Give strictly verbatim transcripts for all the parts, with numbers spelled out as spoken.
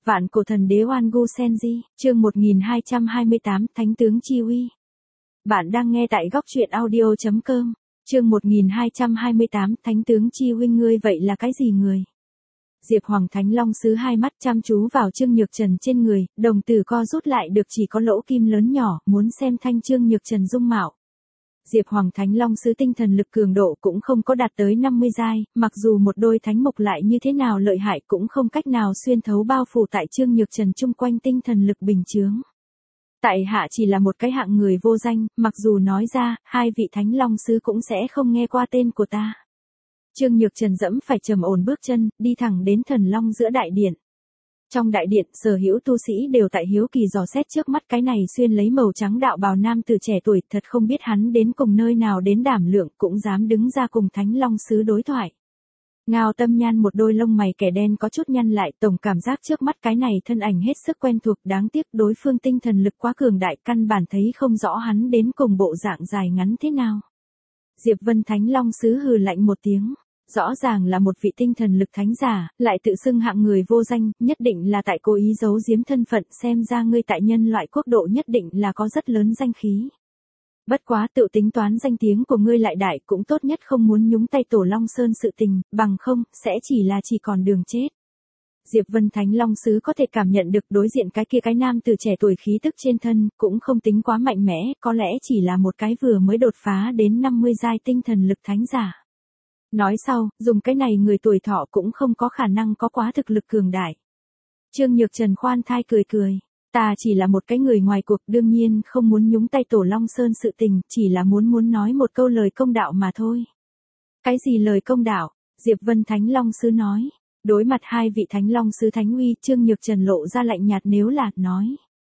Vạn cổ thần đế Oan Gu Senji, chương một nghìn hai trăm hai mươi tám, Thánh tướng Chi uy. Bạn đang nghe tại góc truyện audio chấm com, chương một nghìn hai trăm hai mươi tám, Thánh tướng Chi uy. Ngươi vậy là cái gì người? Diệp Hoàng Thánh Long sứ hai mắt chăm chú vào Trương Nhược Trần trên người, đồng tử co rút lại được chỉ có lỗ kim lớn nhỏ, muốn xem thanh Trương Nhược Trần dung mạo. Diệp Hoàng Thánh Long sứ tinh thần lực cường độ cũng không có đạt tới năm mươi giai, mặc dù một đôi thánh mộc lại như thế nào lợi hại cũng không cách nào xuyên thấu bao phủ tại Trương Nhược Trần chung quanh tinh thần lực bình chướng. Tại hạ chỉ là một cái hạng người vô danh, mặc dù nói ra, hai vị Thánh Long sứ cũng sẽ không nghe qua tên của ta. Trương Nhược Trần dẫm phải trầm ổn bước chân, đi thẳng đến Thần Long giữa đại điện. Trong đại điện, sở hữu tu sĩ đều tại hiếu kỳ dò xét trước mắt cái này xuyên lấy màu trắng đạo bào nam từ trẻ tuổi, thật không biết hắn đến cùng nơi nào đến đảm lượng cũng dám đứng ra cùng Thánh Long sứ đối thoại. Ngao Tâm Nhan một đôi lông mày kẻ đen có chút nhăn lại, tổng cảm giác trước mắt cái này thân ảnh hết sức quen thuộc, đáng tiếc đối phương tinh thần lực quá cường đại, căn bản thấy không rõ hắn đến cùng bộ dạng dài ngắn thế nào. Diệp Vân Thánh Long sứ hừ lạnh một tiếng. Rõ ràng là một vị tinh thần lực thánh giả, lại tự xưng hạng người vô danh, nhất định là tại cố ý giấu giếm thân phận, xem ra ngươi tại nhân loại quốc độ nhất định là có rất lớn danh khí. Bất quá tự tính toán danh tiếng của ngươi lại đại, cũng tốt nhất không muốn nhúng tay Tổ Long Sơn sự tình, bằng không, sẽ chỉ là chỉ còn đường chết. Diệp Vân Thánh Long sứ có thể cảm nhận được đối diện cái kia cái nam từ trẻ tuổi khí tức trên thân, cũng không tính quá mạnh mẽ, có lẽ chỉ là một cái vừa mới đột phá đến năm mươi giai tinh thần lực thánh giả. Nói sau, dùng cái này người tuổi thọ cũng không có khả năng có quá thực lực cường đại. Trương Nhược Trần khoan thai cười cười. Ta chỉ là một cái người ngoài cuộc, đương nhiên không muốn nhúng tay Tổ Long Sơn sự tình, chỉ là muốn muốn nói một câu lời công đạo mà thôi. Cái gì lời công đạo? Diệp Vân Thánh Long sứ nói. Đối mặt hai vị Thánh Long sứ thánh uy, Trương Nhược Trần lộ ra lạnh nhạt nếu là nói.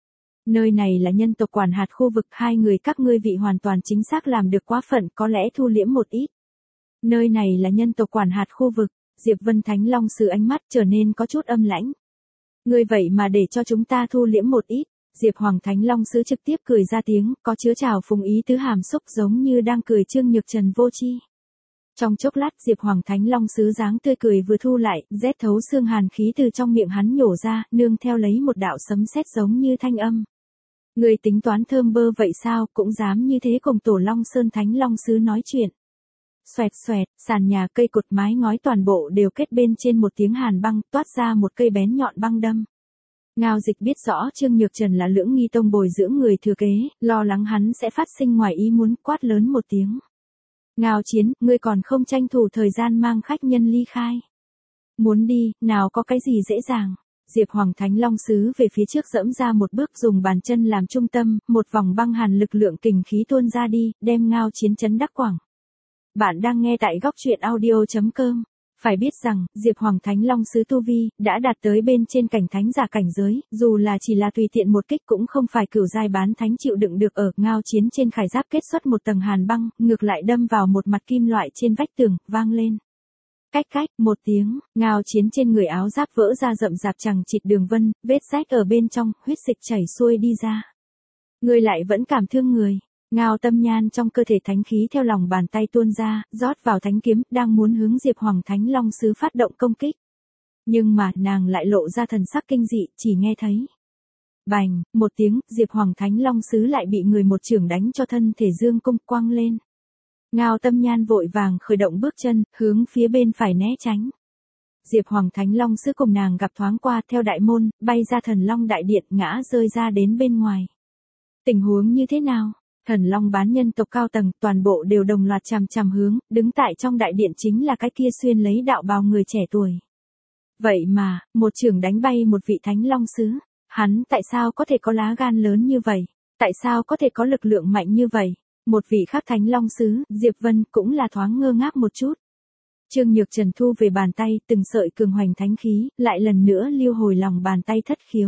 Nơi này là nhân tộc quản hạt khu vực, hai người các ngươi vị hoàn toàn chính xác làm được quá phận, có lẽ thu liễm một ít. Nơi này là nhân tộc quản hạt khu vực, Diệp Vân Thánh Long sứ ánh mắt trở nên có chút âm lãnh. Ngươi vậy mà để cho chúng ta thu liễm một ít, Diệp Hoàng Thánh Long sứ trực tiếp cười ra tiếng, có chứa trào phúng ý tứ hàm xúc giống như đang cười Trương Nhược Trần vô tri. Trong chốc lát Diệp Hoàng Thánh Long sứ dáng tươi cười vừa thu lại, rét thấu xương hàn khí từ trong miệng hắn nhổ ra, nương theo lấy một đạo sấm sét giống như thanh âm. Ngươi tính toán thơm bơ vậy sao, cũng dám như thế cùng Tổ Long Sơn Thánh Long sứ nói chuyện. Xoẹt xoẹt, sàn nhà cây cột mái ngói toàn bộ đều kết bên trên một tiếng hàn băng, toát ra một cây bén nhọn băng đâm. Ngao Dịch biết rõ Trương Nhược Trần là Lưỡng Nghi Tông bồi dưỡng người thừa kế, lo lắng hắn sẽ phát sinh ngoài ý muốn, quát lớn một tiếng. Ngao Chiến, ngươi còn không tranh thủ thời gian mang khách nhân ly khai. Muốn đi, nào có cái gì dễ dàng. Diệp Hoàng Thánh Long sứ về phía trước dẫm ra một bước, dùng bàn chân làm trung tâm, một vòng băng hàn lực lượng kình khí tuôn ra đi, đem Ngao Chiến chấn đắc quẳng. Bạn đang nghe tại góc truyện audio chấm com. Phải biết rằng, Diệp Hoàng Thánh Long sứ tu vi, đã đạt tới bên trên cảnh thánh giả cảnh giới, dù là chỉ là tùy tiện một kích cũng không phải cửu giai bán thánh chịu đựng được. Ở Ngao Chiến trên khải giáp kết xuất một tầng hàn băng, ngược lại đâm vào một mặt kim loại trên vách tường, vang lên. Cách cách, một tiếng, Ngao Chiến trên người áo giáp vỡ ra rậm rạp chằng chịt đường vân, vết rách ở bên trong, huyết dịch chảy xuôi đi ra. Người lại vẫn cảm thương người. Ngao Tâm Nhan trong cơ thể thánh khí theo lòng bàn tay tuôn ra, rót vào thánh kiếm, đang muốn hướng Diệp Hoàng Thánh Long sứ phát động công kích. Nhưng mà, nàng lại lộ ra thần sắc kinh dị, chỉ nghe thấy. Bành, một tiếng, Diệp Hoàng Thánh Long sứ lại bị người một chưởng đánh cho thân thể dương cung quăng lên. Ngao Tâm Nhan vội vàng khởi động bước chân, hướng phía bên phải né tránh. Diệp Hoàng Thánh Long sứ cùng nàng gặp thoáng qua, theo đại môn, bay ra Thần Long đại điện, ngã rơi ra đến bên ngoài. Tình huống như thế nào? Thần Long bán nhân tộc cao tầng, toàn bộ đều đồng loạt chằm chằm hướng, đứng tại trong đại điện chính là cái kia xuyên lấy đạo bào người trẻ tuổi. Vậy mà, một chưởng đánh bay một vị Thánh Long sứ, hắn tại sao có thể có lá gan lớn như vậy? Tại sao có thể có lực lượng mạnh như vậy? Một vị khác Thánh Long sứ, Diệp Vân, cũng là thoáng ngơ ngác một chút. Trương Nhược Trần thu về bàn tay, từng sợi cường hoành thánh khí, lại lần nữa lưu hồi lòng bàn tay thất khiếu.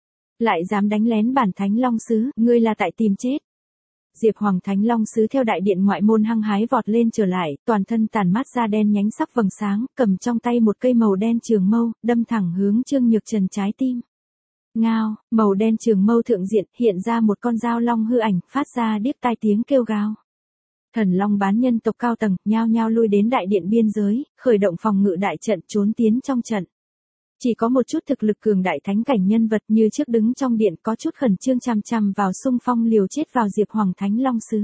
Lại dám đánh lén bản Thánh Long sứ, ngươi là tại tìm chết. Diệp Hoàng Thánh Long sứ theo đại điện ngoại môn hăng hái vọt lên trở lại, toàn thân tản mát ra đen nhánh sắc vầng sáng, cầm trong tay một cây màu đen trường mâu, đâm thẳng hướng Trương Nhược Trần trái tim. Ngao, màu đen trường mâu thượng diện, hiện ra một con dao long hư ảnh, phát ra điếc tai tiếng kêu gào. Thần Long bán nhân tộc cao tầng, nhao nhao lui đến đại điện biên giới, khởi động phòng ngự đại trận trốn tiến trong trận. Chỉ có một chút thực lực cường đại thánh cảnh nhân vật như trước đứng trong điện có chút khẩn trương chằm chằm vào xung phong liều chết vào Diệp Hoàng Thánh Long Sứ.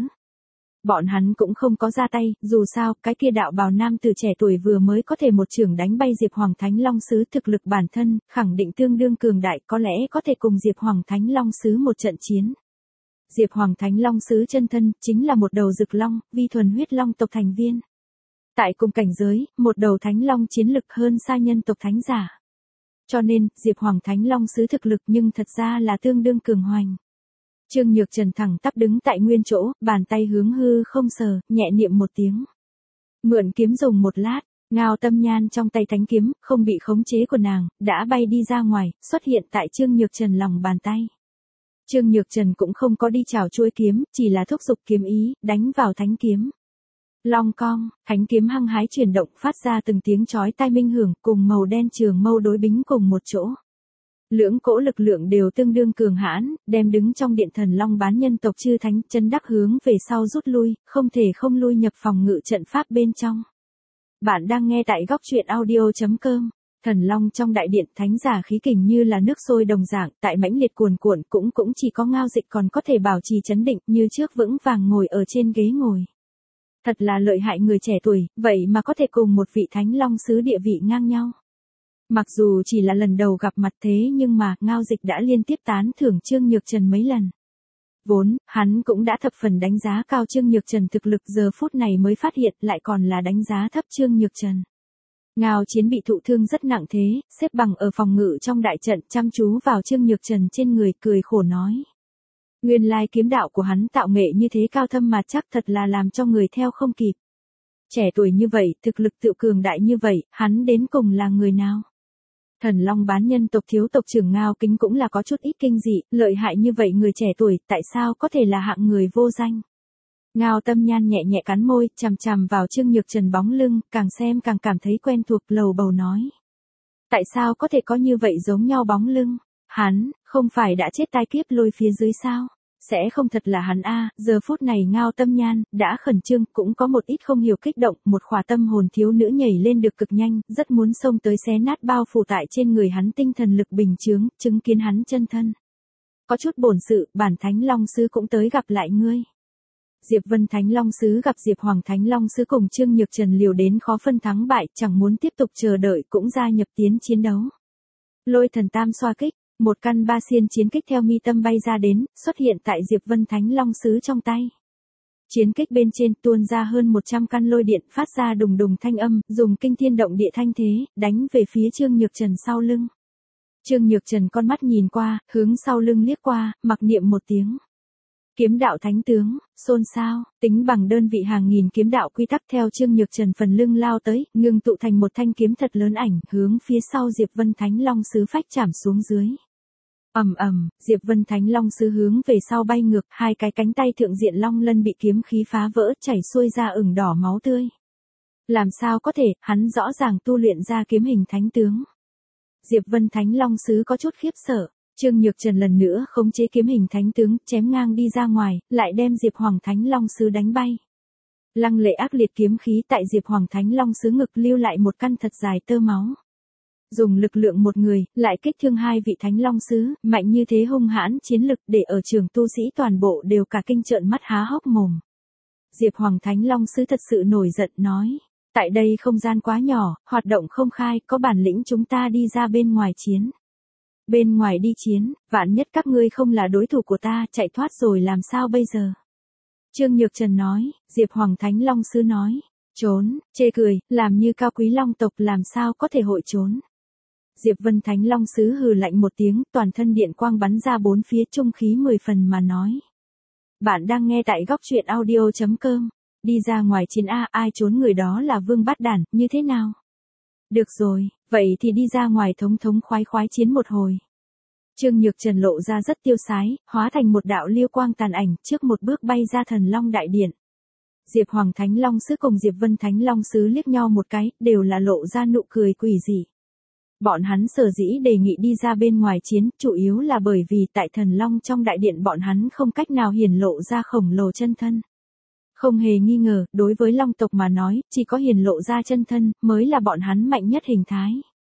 Bọn hắn cũng không có ra tay, dù sao, cái kia đạo bào nam từ trẻ tuổi vừa mới có thể một chưởng đánh bay Diệp Hoàng Thánh Long Sứ thực lực bản thân, khẳng định tương đương cường đại có lẽ có thể cùng Diệp Hoàng Thánh Long Sứ một trận chiến. Diệp Hoàng Thánh Long Sứ chân thân, chính là một đầu rực long, vi thuần huyết long tộc thành viên. Tại cùng cảnh giới, một đầu Thánh Long chiến lực hơn xa nhân tộc thánh giả. Cho nên, Diệp Hoàng Thánh Long Sứ thực lực nhưng thật ra là tương đương cường hoành. Trương Nhược Trần thẳng tắp đứng tại nguyên chỗ, bàn tay hướng hư không sờ, nhẹ niệm một tiếng. Mượn kiếm dùng một lát, Ngao Tâm Nhan trong tay thánh kiếm, không bị khống chế của nàng, đã bay đi ra ngoài, xuất hiện tại Trương Nhược Trần lòng bàn tay. Trương Nhược Trần cũng không có đi chào chuôi kiếm, chỉ là thúc giục kiếm ý, đánh vào thánh kiếm. Long cong, thánh kiếm hăng hái chuyển động phát ra từng tiếng chói tai minh hưởng cùng màu đen trường mâu đối bính cùng một chỗ. Lưỡng cỗ lực lượng đều tương đương cường hãn, đem đứng trong điện thần long bán nhân tộc chư thánh chân đắc hướng về sau rút lui, không thể không lui nhập phòng ngự trận pháp bên trong. Bạn đang nghe tại góc truyện audio chấm com. Thần long trong đại điện thánh giả khí kình như là nước sôi đồng dạng, tại mãnh liệt cuồn cuộn cũng cũng chỉ có Ngao Dịch còn có thể bảo trì chấn định như trước vững vàng ngồi ở trên ghế ngồi. Thật là lợi hại người trẻ tuổi, vậy mà có thể cùng một vị thánh long sứ địa vị ngang nhau. Mặc dù chỉ là lần đầu gặp mặt thế nhưng mà Ngao Dịch đã liên tiếp tán thưởng Trương Nhược Trần mấy lần. Vốn, hắn cũng đã thập phần đánh giá cao Trương Nhược Trần thực lực giờ phút này mới phát hiện lại còn là đánh giá thấp Trương Nhược Trần. Ngao Chiến bị thụ thương rất nặng thế, xếp bằng ở phòng ngự trong đại trận chăm chú vào Trương Nhược Trần trên người cười khổ nói. Nguyên lai kiếm đạo của hắn tạo nghệ như thế cao thâm mà chắc thật là làm cho người theo không kịp. Trẻ tuổi như vậy, thực lực tự cường đại như vậy, hắn đến cùng là người nào? Thần Long bán nhân tộc thiếu tộc trưởng Ngao Kính cũng là có chút ít kinh dị, lợi hại như vậy người trẻ tuổi, tại sao có thể là hạng người vô danh? Ngao Tâm Nhan nhẹ nhẹ cắn môi, chằm chằm vào Trương Nhược Trần bóng lưng, càng xem càng cảm thấy quen thuộc, lầu bầu nói. Tại sao có thể có như vậy giống nhau bóng lưng? Hắn, không phải đã chết tai kiếp lôi phía dưới sao? Sẽ không thật là hắn a? Giờ phút này Ngao Tâm Nhan, đã khẩn trương, cũng có một ít không hiểu kích động, một khỏa tâm hồn thiếu nữ nhảy lên được cực nhanh, rất muốn xông tới xé nát bao phủ tại trên người hắn tinh thần lực bình chướng, chứng kiến hắn chân thân. Có chút bổn sự, bản Thánh Long Sứ cũng tới gặp lại ngươi. Diệp Vân Thánh Long Sứ gặp Diệp Hoàng Thánh Long Sứ cùng Trương Nhược Trần liều đến khó phân thắng bại, chẳng muốn tiếp tục chờ đợi cũng gia nhập tiến chiến đấu. Lôi thần tam xoa kích, một căn ba xiên chiến kích theo mi tâm bay ra đến, xuất hiện tại Diệp Vân Thánh Long Sứ trong tay. Chiến kích bên trên tuôn ra hơn một trăm căn lôi điện phát ra đùng đùng thanh âm, dùng kinh thiên động địa thanh thế, đánh về phía Trương Nhược Trần sau lưng. Trương Nhược Trần con mắt nhìn qua, hướng sau lưng liếc qua, mặc niệm một tiếng. Kiếm đạo thánh tướng, xôn xao, tính bằng đơn vị hàng nghìn kiếm đạo quy tắc theo Trương Nhược Trần phần lưng lao tới, ngưng tụ thành một thanh kiếm thật lớn ảnh, hướng phía sau Diệp Vân Thánh Long Sứ phách chạm xuống dưới. Ầm ầm, Diệp Vân Thánh Long Sứ hướng về sau bay ngược, hai cái cánh tay thượng diện long lân bị kiếm khí phá vỡ, chảy xuôi ra ửng đỏ máu tươi. Làm sao có thể, hắn rõ ràng tu luyện ra kiếm hình thánh tướng. Diệp Vân Thánh Long Sứ có chút khiếp sợ. Trương Nhược Trần lần nữa khống chế kiếm hình thánh tướng, chém ngang đi ra ngoài, lại đem Diệp Hoàng Thánh Long Sứ đánh bay. Lăng lệ ác liệt kiếm khí tại Diệp Hoàng Thánh Long Sứ ngực lưu lại một căn thật dài tơ máu. Dùng lực lượng một người, lại kích thương hai vị Thánh Long Sứ, mạnh như thế hung hãn chiến lực để ở trường tu sĩ toàn bộ đều cả kinh trợn mắt há hốc mồm. Diệp Hoàng Thánh Long Sứ thật sự nổi giận nói. Tại đây không gian quá nhỏ, hoạt động không khai, có bản lĩnh chúng ta đi ra bên ngoài chiến. Bên ngoài đi chiến, vạn nhất các ngươi không là đối thủ của ta, chạy thoát rồi làm sao bây giờ? Trương Nhược Trần nói, Diệp Hoàng Thánh Long Sứ nói, trốn, chê cười, làm như cao quý long tộc làm sao có thể hội trốn. Diệp Vân Thánh Long Sứ hừ lạnh một tiếng, toàn thân điện quang bắn ra bốn phía trung khí mười phần mà nói. Bạn đang nghe tại góc truyện audio chấm com, đi ra ngoài chiến A, ai trốn người đó là vương bát đản, như thế nào? Được rồi, vậy thì đi ra ngoài thống thống khoái khoái chiến một hồi. Trương Nhược Trần lộ ra rất tiêu sái, hóa thành một đạo liêu quang tàn ảnh, trước một bước bay ra Thần Long đại điện. Diệp Hoàng Thánh Long Sứ cùng Diệp Vân Thánh Long Sứ liếc nhau một cái, đều là lộ ra nụ cười quỷ dị. Bọn hắn sở dĩ đề nghị đi ra bên ngoài chiến, chủ yếu là bởi vì tại Thần Long trong đại điện bọn hắn không cách nào hiển lộ ra khổng lồ chân thân. Không hề nghi ngờ, đối với long tộc mà nói, chỉ có hiển lộ ra chân thân, mới là bọn hắn mạnh nhất hình thái.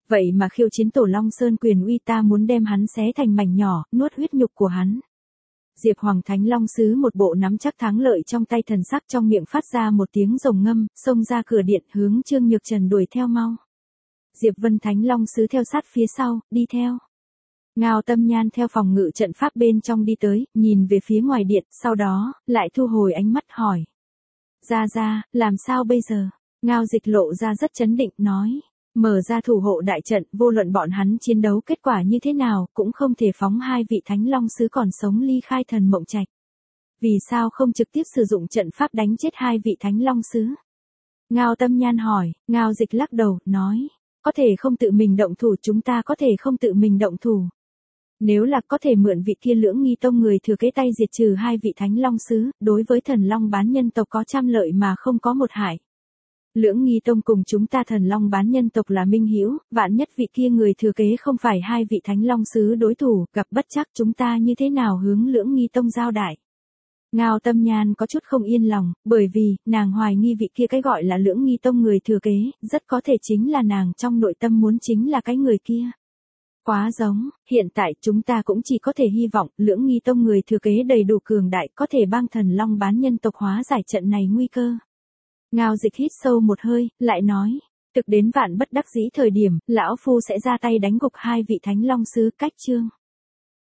Vậy mà khiêu chiến Tổ Long Sơn quyền uy, ta muốn đem hắn xé thành mảnh nhỏ, nuốt huyết nhục của hắn. Diệp Hoàng Thánh Long Sứ một bộ nắm chắc thắng lợi trong tay, thần sắc trong miệng phát ra một tiếng rồng ngâm, xông ra cửa điện hướng Trương Nhược Trần đuổi theo mau. Diệp Vân Thánh Long Sứ theo sát phía sau, đi theo. Ngao Tâm Nhan theo phòng ngự trận pháp bên trong đi tới, nhìn về phía ngoài điện, sau đó, lại thu hồi ánh mắt hỏi. Ra ra, làm sao bây giờ? Ngao Dịch lộ ra rất chấn định, nói. Mở ra thủ hộ đại trận, vô luận bọn hắn chiến đấu kết quả như thế nào, cũng không thể phóng hai vị Thánh Long Sứ còn sống ly khai Thần Mộng Trạch. Vì sao không trực tiếp sử dụng trận pháp đánh chết hai vị Thánh Long Sứ? Ngao Tâm Nhan hỏi. Ngao Dịch lắc đầu, nói. Có thể không tự mình động thủ, chúng ta có thể không tự mình động thủ. Nếu là có thể mượn vị kia Lưỡng Nghi Tông người thừa kế tay diệt trừ hai vị Thánh Long Sứ, đối với Thần Long bán nhân tộc có trăm lợi mà không có một hại. Lưỡng Nghi Tông cùng chúng ta Thần Long bán nhân tộc là minh hữu, vạn nhất vị kia người thừa kế không phải hai vị Thánh Long Sứ đối thủ, gặp bất chắc chúng ta như thế nào hướng Lưỡng Nghi Tông giao đại. Ngao Tâm Nhan có chút không yên lòng, bởi vì, nàng hoài nghi vị kia cái gọi là Lưỡng Nghi Tông người thừa kế, rất có thể chính là nàng trong nội tâm muốn chính là cái người kia. Quá giống, hiện tại chúng ta cũng chỉ có thể hy vọng Lưỡng Nghi Tông người thừa kế đầy đủ cường đại có thể bang Thần Long bán nhân tộc hóa giải trận này nguy cơ. Ngao Dịch hít sâu một hơi, lại nói, thực đến vạn bất đắc dĩ thời điểm, lão phu sẽ ra tay đánh gục hai vị Thánh Long Sứ, cách chương.